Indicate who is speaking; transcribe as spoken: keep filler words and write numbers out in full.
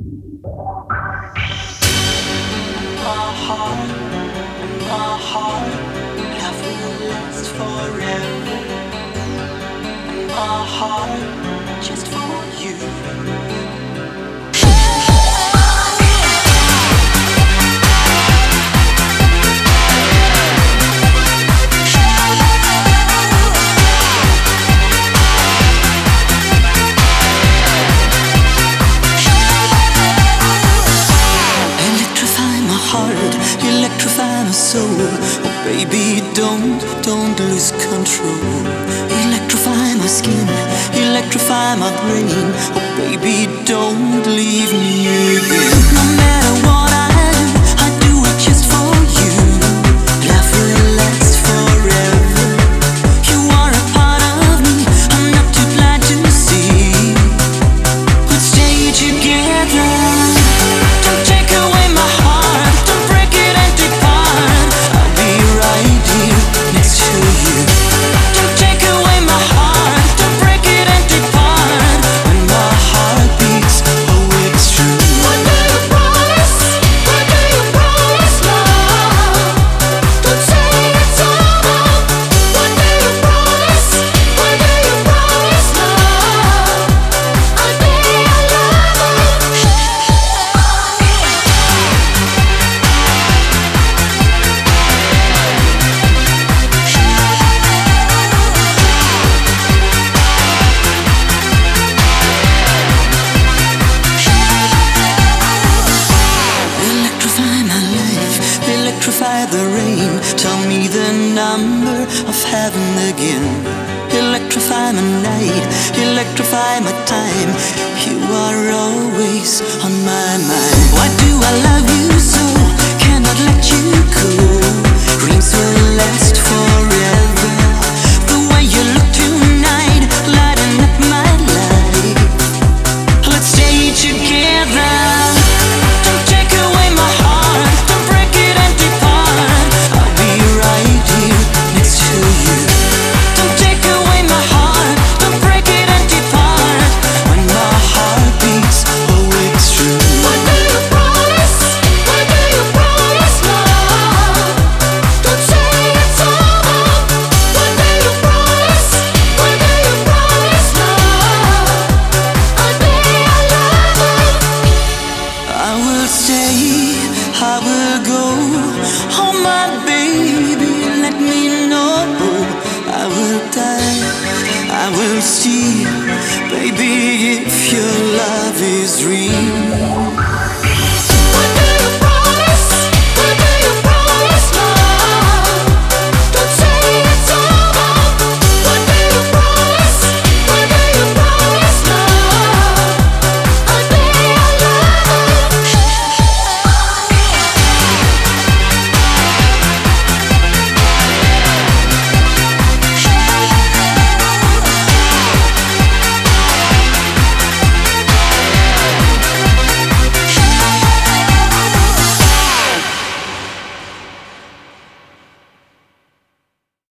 Speaker 1: My heart, my heart, love will last forever. My heart, just for you. Electrify my soul. Oh baby, don't, don't lose control. Electrify my skin, electrify my brain. Oh baby, don't leave me again. No matter what I do, I do it just for you. Love will last forever. You are a part of me, I'm not too blind to see. Let's stay together. Electrify the rain, tell me the number of heaven again. Electrify my night, electrify my time. You are always on my mind. Why do I love you so? Cannot let you go. Dreams will last forever. The way you look tonight, lighting up my life. Let's stay together. I will go, oh my baby, let me know. I will die, I will see, baby, if your love is real.